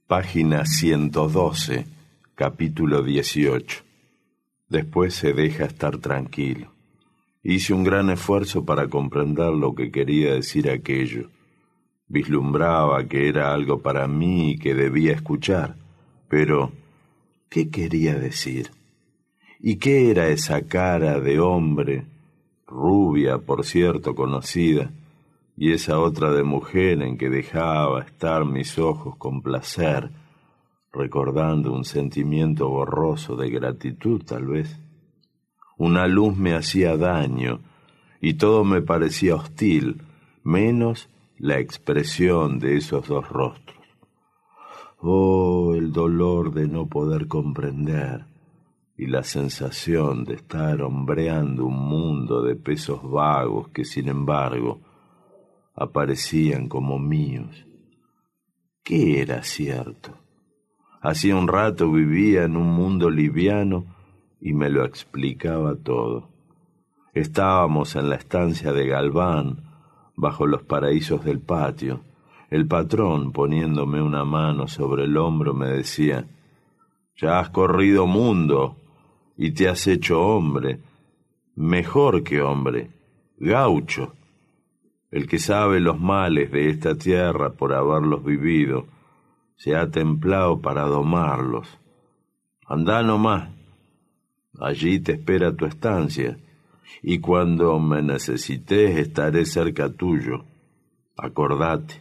Página 112, capítulo 18. Después se deja estar tranquilo. Hice un gran esfuerzo para comprender lo que quería decir aquello. Vislumbraba que era algo para mí y que debía escuchar. Pero, ¿qué quería decir? ¿Y qué era esa cara de hombre, rubia, por cierto, conocida, y esa otra de mujer en que dejaba estar mis ojos con placer, recordando un sentimiento borroso de gratitud, tal vez? Una luz me hacía daño, y todo me parecía hostil, menos la expresión de esos dos rostros. Oh, el dolor de no poder comprender, y la sensación de estar hombreando un mundo de pesos vagos que, sin embargo, aparecían como míos. ¿Qué era cierto? Hacía un rato vivía en un mundo liviano y me lo explicaba todo. Estábamos en la estancia de Galván, bajo los paraísos del patio. El patrón, poniéndome una mano sobre el hombro, me decía: «Ya has corrido mundo y te has hecho hombre, mejor que hombre, gaucho. El que sabe los males de esta tierra por haberlos vivido, se ha templado para domarlos. Andá nomás, allí te espera tu estancia, y cuando me necesites estaré cerca tuyo. Acordate».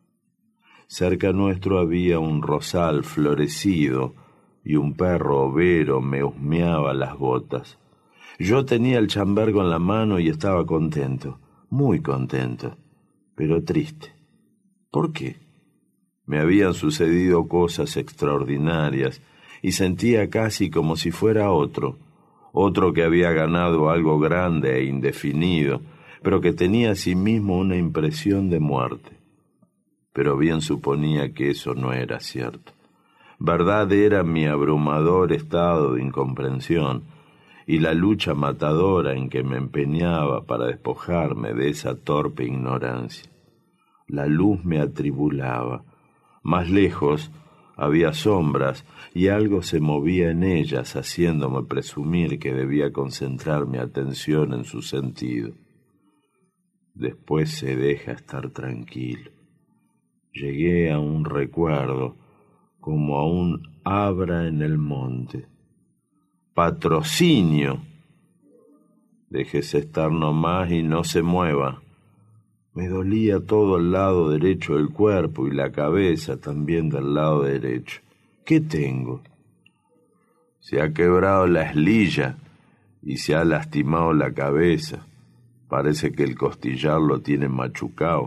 Cerca nuestro había un rosal florecido y un perro overo me husmeaba las botas. Yo tenía el chambergo en la mano y estaba contento. Muy contento, pero triste. ¿Por qué? Me habían sucedido cosas extraordinarias y sentía casi como si fuera otro que había ganado algo grande e indefinido, pero que tenía asimismo una impresión de muerte. Pero bien suponía que eso no era cierto. Verdad era mi abrumador estado de incomprensión, y la lucha matadora en que me empeñaba para despojarme de esa torpe ignorancia. La luz me atribulaba. Más lejos había sombras y algo se movía en ellas, haciéndome presumir que debía concentrar mi atención en su sentido. Después se deja estar tranquilo. Llegué a un recuerdo, como a un abra en el monte. «Patrocinio». Déjese estar nomás y no se mueva. Me dolía todo el lado derecho del cuerpo y la cabeza también del lado derecho. ¿Qué tengo? Se ha quebrado la eslilla y se ha lastimado la cabeza. Parece que el costillar lo tiene machucado.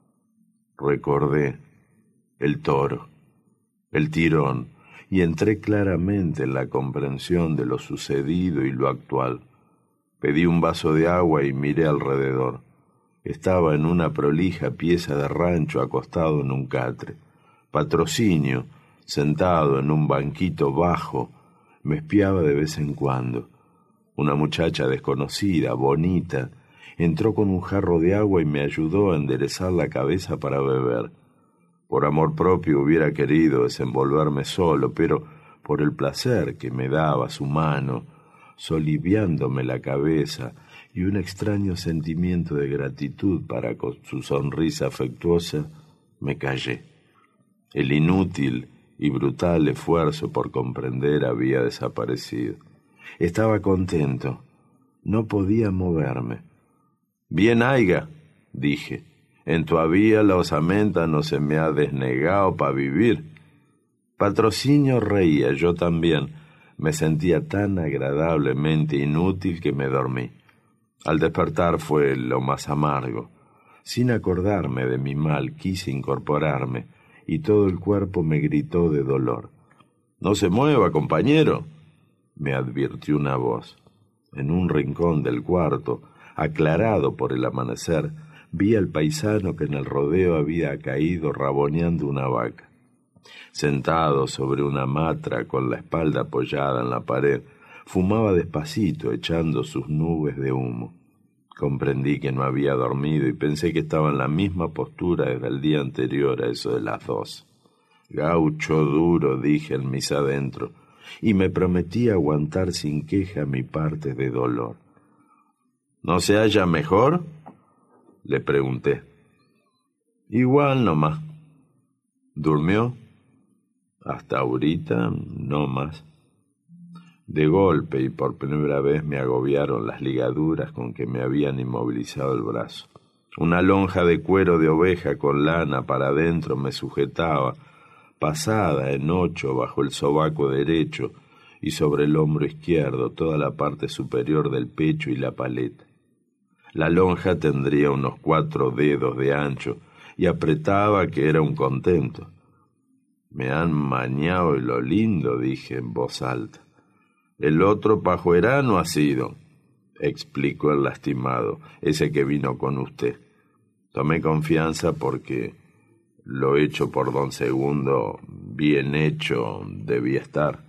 Recordé el toro, el tirón, y entré claramente en la comprensión de lo sucedido y lo actual. Pedí un vaso de agua y miré alrededor. Estaba en una prolija pieza de rancho acostado en un catre. Patrocinio, sentado en un banquito bajo, me espiaba de vez en cuando. Una muchacha desconocida, bonita, entró con un jarro de agua y me ayudó a enderezar la cabeza para beber. Por amor propio hubiera querido desenvolverme solo, pero por el placer que me daba su mano, soliviándome la cabeza, y un extraño sentimiento de gratitud para con su sonrisa afectuosa, me callé. El inútil y brutal esfuerzo por comprender había desaparecido. Estaba contento. No podía moverme. «Bien haiga», dije. «En todavía la osamenta no se me ha desnegado pa' vivir». Patrocinio reía, yo también. Me sentía tan agradablemente inútil que me dormí. Al despertar fue lo más amargo. Sin acordarme de mi mal, quise incorporarme, y todo el cuerpo me gritó de dolor. «No se mueva, compañero», me advirtió una voz. En un rincón del cuarto, aclarado por el amanecer, vi al paisano que en el rodeo había caído raboneando una vaca. Sentado sobre una matra con la espalda apoyada en la pared, fumaba despacito, echando sus nubes de humo. Comprendí que no había dormido y pensé que estaba en la misma postura desde el día anterior a eso de las 2. Gaucho duro, dije en mis adentros, y me prometí aguantar sin queja mi parte de dolor. ¿No se halla mejor?, le pregunté. Igual nomás. ¿Durmió? Hasta ahorita no más. De golpe y por primera vez me agobiaron las ligaduras con que me habían inmovilizado el brazo. Una lonja de cuero de oveja con lana para adentro me sujetaba, pasada en 8 bajo el sobaco derecho y sobre el hombro izquierdo toda la parte superior del pecho y la paleta. La lonja tendría unos 4 dedos de ancho y apretaba que era un contento. Me han mañado y lo lindo, dije en voz alta. El otro pajuerano ha sido, explicó el lastimado, ese que vino con usted. Tomé confianza porque lo hecho por don Segundo, bien hecho, debía estar.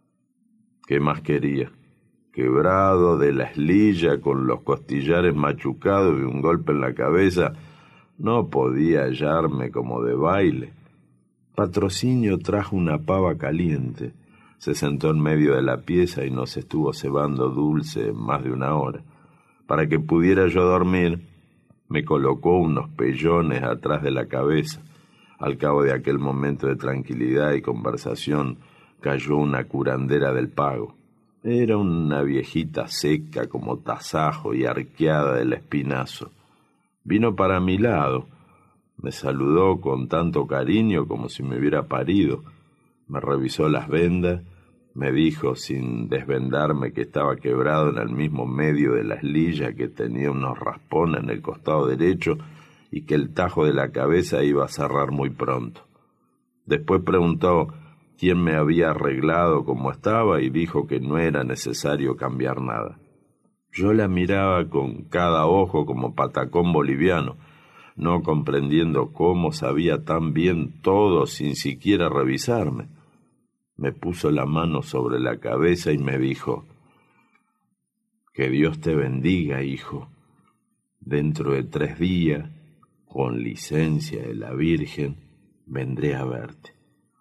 ¿Qué más quería? Quebrado de la eslilla, con los costillares machucados y un golpe en la cabeza, no podía hallarme como de baile. Patrocinio trajo una pava caliente, se sentó en medio de la pieza y nos estuvo cebando dulce más de 1 hora. Para que pudiera yo dormir, me colocó unos pellones atrás de la cabeza. Al cabo de aquel momento de tranquilidad y conversación, cayó una curandera del pago. Era una viejita seca como tasajo y arqueada del espinazo. Vino para mi lado, me saludó con tanto cariño como si me hubiera parido. Me revisó las vendas, me dijo sin desvendarme que estaba quebrado en el mismo medio de la eslilla, que tenía unos raspones en el costado derecho y que el tajo de la cabeza iba a cerrar muy pronto. Después preguntó quién me había arreglado como estaba y dijo que no era necesario cambiar nada. Yo la miraba con cada ojo como patacón boliviano, no comprendiendo cómo sabía tan bien todo sin siquiera revisarme. Me puso la mano sobre la cabeza y me dijo: «Que Dios te bendiga, hijo. Dentro de 3 días, con licencia de la Virgen, vendré a verte.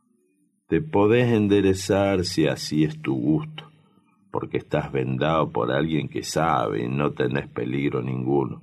Te podés enderezar si así es tu gusto, porque estás vendado por alguien que sabe y no tenés peligro ninguno».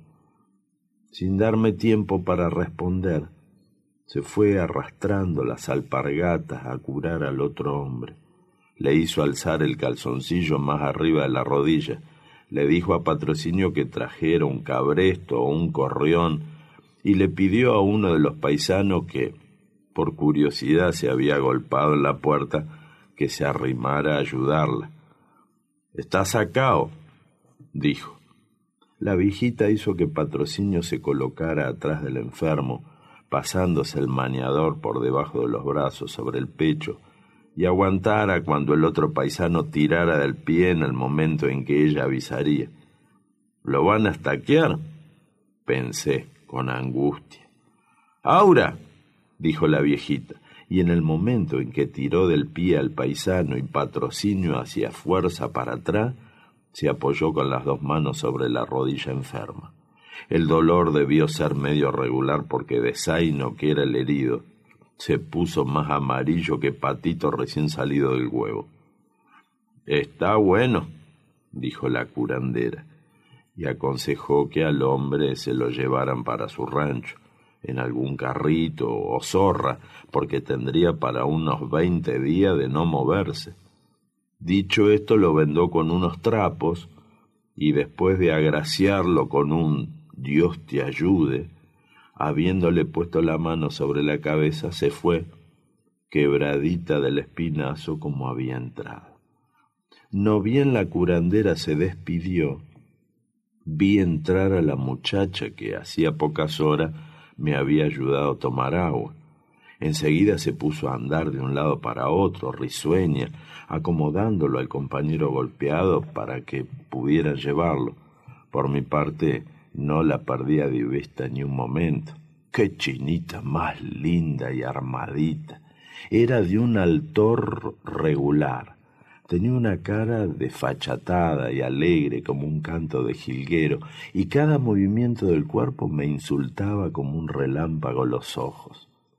Sin darme tiempo para responder, se fue arrastrando las alpargatas a curar al otro hombre. Le hizo alzar el calzoncillo más arriba de la rodilla. Le dijo a Patrocinio que trajera un cabresto o un corrión y le pidió a uno de los paisanos que, por curiosidad, se había golpeado en la puerta, que se arrimara a ayudarla. «¿Está sacado?», dijo. La viejita hizo que Patrocinio se colocara atrás del enfermo, pasándose el maniador por debajo de los brazos sobre el pecho, y aguantara cuando el otro paisano tirara del pie en el momento en que ella avisaría. «¿Lo van a estaquear?», pensé con angustia. «¡Aura!», dijo la viejita, y en el momento en que tiró del pie al paisano y Patrocinio hacía fuerza para atrás, se apoyó con las 2 manos sobre la rodilla enferma. El dolor debió ser medio regular porque de zaino que era el herido, se puso más amarillo que patito recién salido del huevo. «Está bueno», dijo la curandera, y aconsejó que al hombre se lo llevaran para su rancho, en algún carrito o zorra, porque tendría para unos 20 días de no moverse. Dicho esto, lo vendó con unos trapos y después de agraciarlo con un «Dios te ayude», habiéndole puesto la mano sobre la cabeza, se fue, quebradita del espinazo como había entrado. No bien la curandera se despidió, vi entrar a la muchacha que hacía pocas horas me había ayudado a tomar agua. Enseguida se puso a andar de un lado para otro, risueña, acomodándolo al compañero golpeado para que pudieran llevarlo. Por mi parte, no la perdía de vista ni un momento. ¡Qué chinita más linda y armadita! Era de un altor regular. Tenía una cara desfachatada y alegre como un canto de jilguero, y cada movimiento del cuerpo me insultaba como un relámpago los ojos.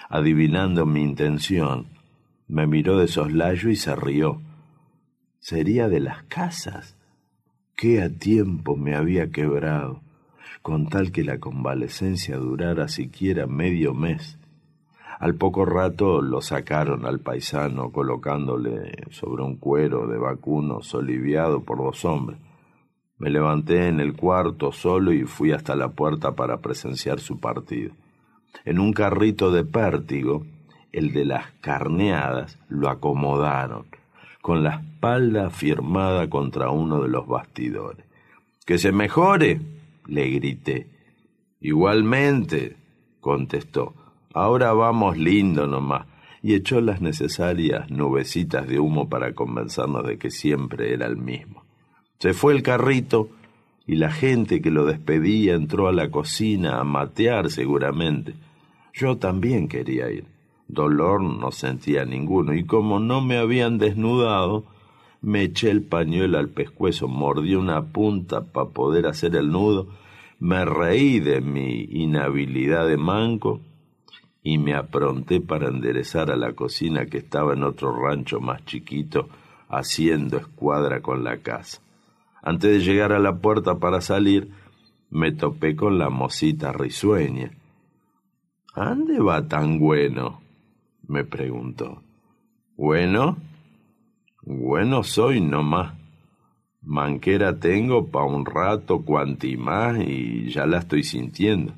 adivinando mi intención, me miró de soslayo y se rió. ¿Sería de las casas? Qué a tiempo me había quebrado, con tal que la convalecencia durara siquiera medio mes. Al poco rato lo sacaron al paisano colocándole sobre un cuero de vacuno soliviado por 2 hombres. Me levanté en el cuarto solo y fui hasta la puerta para presenciar su partido. En un carrito de pértigo, el de las carneadas, lo acomodaron, con la espalda firmada contra uno de los bastidores. —¡Que se mejore! —le grité. —Igualmente —contestó—, ahora vamos lindo nomás, y echó las necesarias nubecitas de humo para convencernos de que siempre era el mismo. Se fue el carrito y la gente que lo despedía entró a la cocina a matear seguramente. Yo también quería ir. Dolor no sentía ninguno, y como no me habían desnudado, me eché el pañuelo al pescuezo, mordí una punta para poder hacer el nudo, me reí de mi inhabilidad de manco y me apronté para enderezar a la cocina que estaba en otro rancho más chiquito, haciendo escuadra con la casa. Antes de llegar a la puerta para salir, me topé con la mocita risueña. —¿Ande va tan bueno? —me preguntó. —¿Bueno? Bueno soy nomás. Manquera tengo pa' un rato, cuanti más, y ya la estoy sintiendo.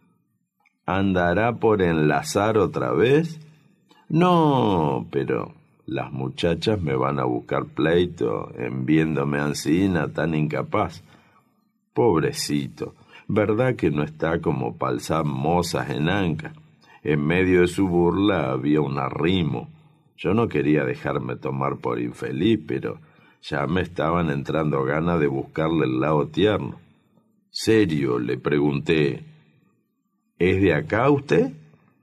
¿Andará por enlazar otra vez? No, pero las muchachas me van a buscar pleito en viéndome ansina tan incapaz. Pobrecito, verdad que no está como palzar mozas en anca. En medio de su burla había un arrimo. Yo no quería dejarme tomar por infeliz, pero ya me estaban entrando ganas de buscarle el lado tierno. —¿Serio? —le pregunté. —¿Es de acá usted?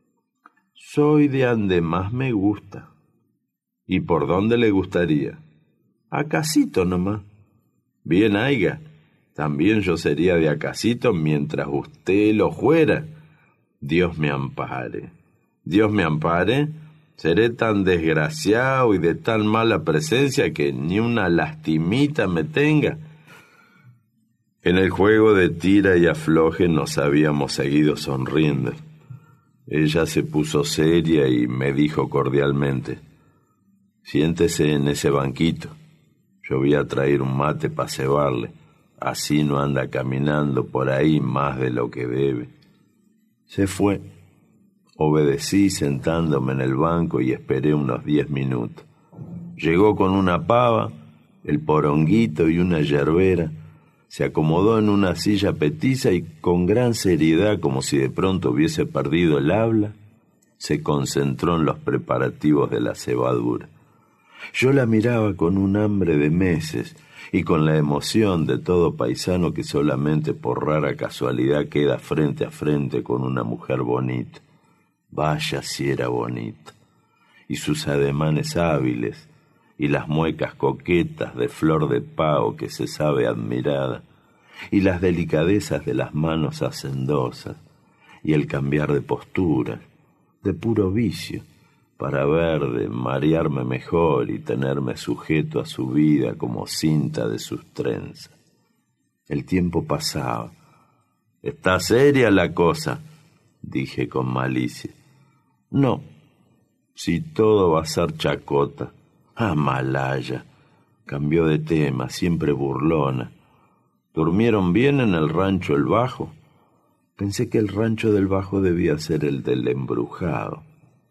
—Soy de ande más me gusta. —¿Y por dónde le gustaría? —Acasito nomás. —Bien haiga. También yo sería de acasito mientras usted lo fuera. Dios me ampare. Dios me ampare. Seré tan desgraciado y de tan mala presencia que ni una lastimita me tenga. En el juego de tira y afloje nos habíamos seguido sonriendo. Ella se puso seria y me dijo cordialmente: —Siéntese en ese banquito. Yo voy a traer un mate para cebarle. Así no anda caminando por ahí más de lo que debe. Se fue. Obedecí sentándome en el banco y esperé unos 10 minutos. Llegó con una pava, el poronguito y una yerbera. Se acomodó en una silla petiza y con gran seriedad, como si de pronto hubiese perdido el habla, se concentró en los preparativos de la cebadura. Yo la miraba con un hambre de meses y con la emoción de todo paisano que solamente por rara casualidad queda frente a frente con una mujer bonita. Vaya si era bonita. Y sus ademanes hábiles y las muecas coquetas de flor de pavo que se sabe admirada, y las delicadezas de las manos hacendosas, y el cambiar de posturas, de puro vicio, para ver de marearme mejor y tenerme sujeto a su vida como cinta de sus trenzas. El tiempo pasaba. —¿Está seria la cosa? —dije con malicia. —No, si todo va a ser chacota. —Ah, malaya. Cambió de tema, siempre burlona. ¿Durmieron bien en el rancho El Bajo? Pensé que el rancho del Bajo debía ser el del embrujado.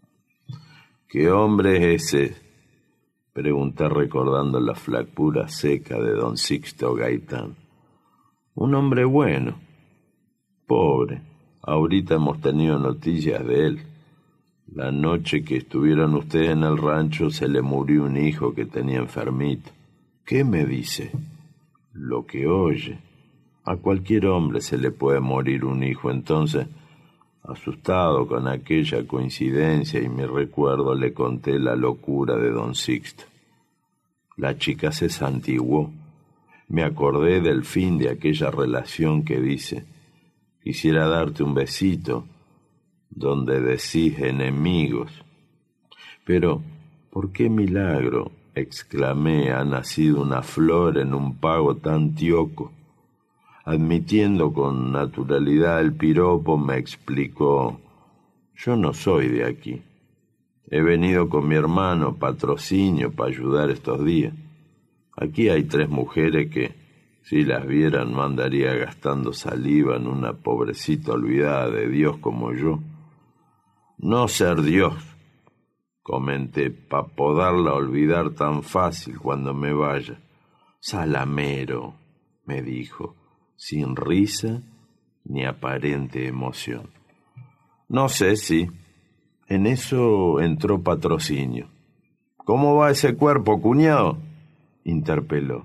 —¿Qué hombre es ese? —pregunté recordando la flacura seca de don Sixto Gaitán. —Un hombre bueno. Pobre. Ahorita hemos tenido noticias de él. La noche que estuvieron ustedes en el rancho se le murió un hijo que tenía enfermito. —¿Qué me dice? —Lo que oye. A cualquier hombre se le puede morir un hijo. Entonces, asustado con aquella coincidencia y mi recuerdo, le conté la locura de don Sixto. La chica se santiguó. Me acordé del fin de aquella relación que dice: quisiera darte un besito, donde decís enemigos. Pero, ¿por qué milagro, exclamé, ha nacido una flor en un pago tan tioco? Admitiendo con naturalidad el piropo, me explicó: yo no soy de aquí. He venido con mi hermano Patrocinio para ayudar estos días. Aquí hay 3 mujeres que, si las vieran, no andaría gastando saliva en una pobrecita olvidada de Dios como yo. No ser Dios, comenté, pa' poderla olvidar tan fácil cuando me vaya. Salamero, me dijo, sin risa ni aparente emoción. No sé si. En eso entró Patrocinio. ¿Cómo va ese cuerpo, cuñado?, interpeló.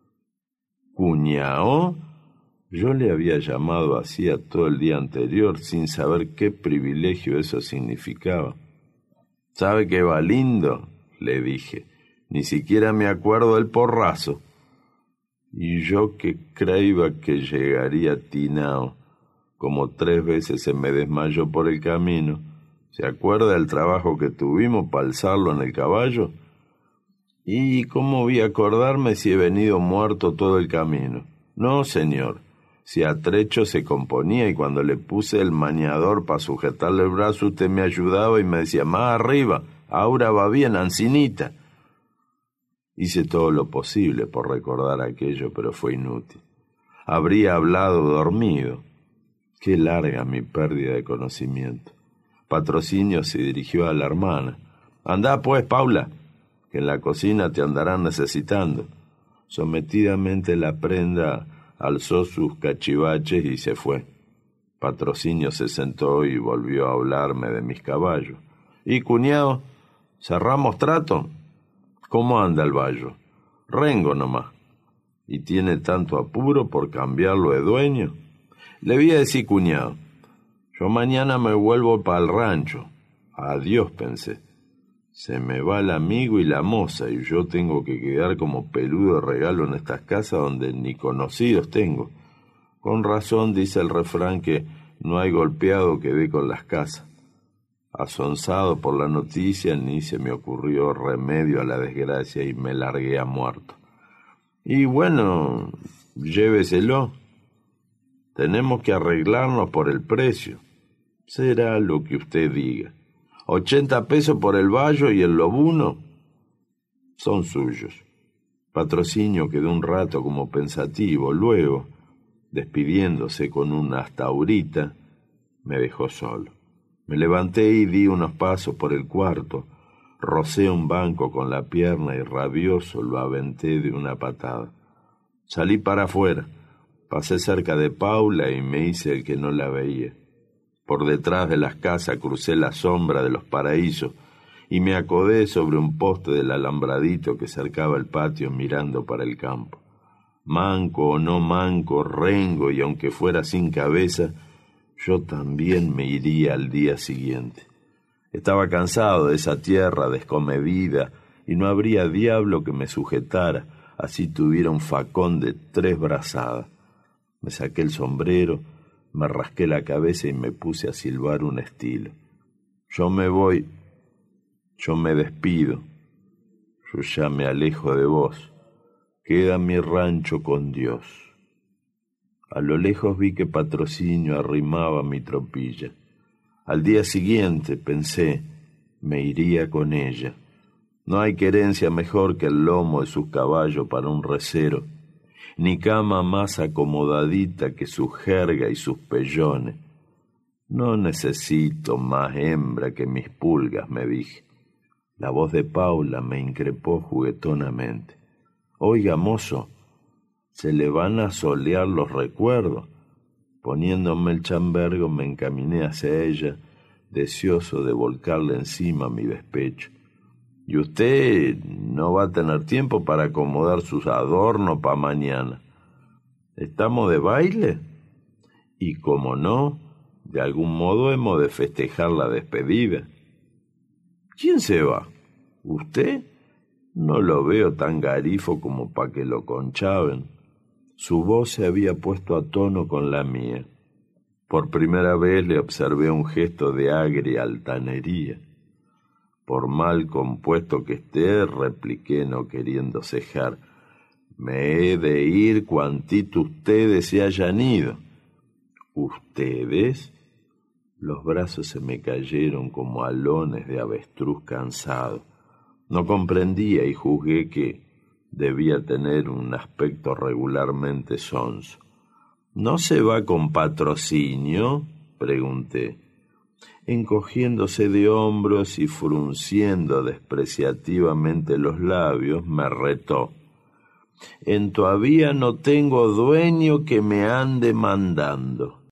¿Cuñao? Yo le había llamado así a todo el día anterior sin saber qué privilegio eso significaba. ¿Sabe qué va lindo?, le dije. Ni siquiera me acuerdo del porrazo. Y yo que creía que llegaría tinao, como 3 veces se me desmayó por el camino. ¿Se acuerda del trabajo que tuvimos para alzarlo en el caballo? ¿Y cómo voy a acordarme si he venido muerto todo el camino? No, señor. Si a trecho se componía y cuando le puse el maniador para sujetarle el brazo, usted me ayudaba y me decía: más arriba, ahora va bien, Ancinita. Hice todo lo posible por recordar aquello, pero fue inútil. Habría hablado dormido. Qué larga mi pérdida de conocimiento. Patrocinio se dirigió a la hermana. Andá pues, Paula, que en la cocina te andarán necesitando. Sometidamente la prenda alzó sus cachivaches y se fue. Patrocinio se sentó y volvió a hablarme de mis caballos. ¿Y, cuñado, cerramos trato? ¿Cómo anda el vallo? Rengo nomás. ¿Y tiene tanto apuro por cambiarlo de dueño? Le voy a decir, cuñado, yo mañana me vuelvo para el rancho. Adiós, pensé. Se me va el amigo y la moza, y yo tengo que quedar como peludo de regalo en estas casas donde ni conocidos tengo. Con razón dice el refrán que no hay golpeado que dé con las casas. Asonsado por la noticia, ni se me ocurrió remedio a la desgracia y me largué a muerto. Y bueno, lléveselo. Tenemos que arreglarnos por el precio. Será lo que usted diga. 80 pesos por el vallo y el lobuno son suyos. Patrocinio quedó un rato como pensativo. Luego, despidiéndose con una hasta ahorita, me dejó solo. Me levanté y di unos pasos por el cuarto. Rocé un banco con la pierna y rabioso lo aventé de una patada. Salí para afuera. Pasé cerca de Paula y me hice el que no la veía. Por detrás de las casas crucé la sombra de los paraísos y me acodé sobre un poste del alambradito que cercaba el patio mirando para el campo. Manco o no manco, rengo y aunque fuera sin cabeza, yo también me iría al día siguiente. Estaba cansado de esa tierra descomedida y no habría diablo que me sujetara, así tuviera un facón de 3 brazadas. Me saqué el sombrero, me rasqué la cabeza y me puse a silbar un estilo. Yo me voy, yo me despido, yo ya me alejo de vos. Queda mi rancho con Dios. A lo lejos vi que Patrocinio arrimaba mi tropilla. Al día siguiente, pensé, me iría con ella. No hay querencia mejor que el lomo de sus caballos para un recero, ni cama más acomodadita que su jerga y sus pellones. No necesito más hembra que mis pulgas, me dije. La voz de Paula me increpó juguetonamente. Oiga, mozo, se le van a solear los recuerdos. Poniéndome el chambergo me encaminé hacia ella, deseoso de volcarle encima mi despecho. Y usted no va a tener tiempo para acomodar sus adornos para mañana. ¿Estamos de baile? Y como no, de algún modo hemos de festejar la despedida. ¿Quién se va? ¿Usted? No lo veo tan garifo como para que lo conchaven. Su voz se había puesto a tono con la mía. Por primera vez le observé un gesto de agria altanería. Por mal compuesto que esté, repliqué no queriendo cejar, me he de ir cuantito ustedes se hayan ido. ¿Ustedes? Los brazos se me cayeron como alones de avestruz cansado. No comprendía y juzgué que debía tener un aspecto regularmente sonso. ¿No se va con patrocinio?, pregunté. Encogiéndose de hombros y frunciendo despreciativamente los labios, me retó. En todavía no tengo dueño que me ande mandando.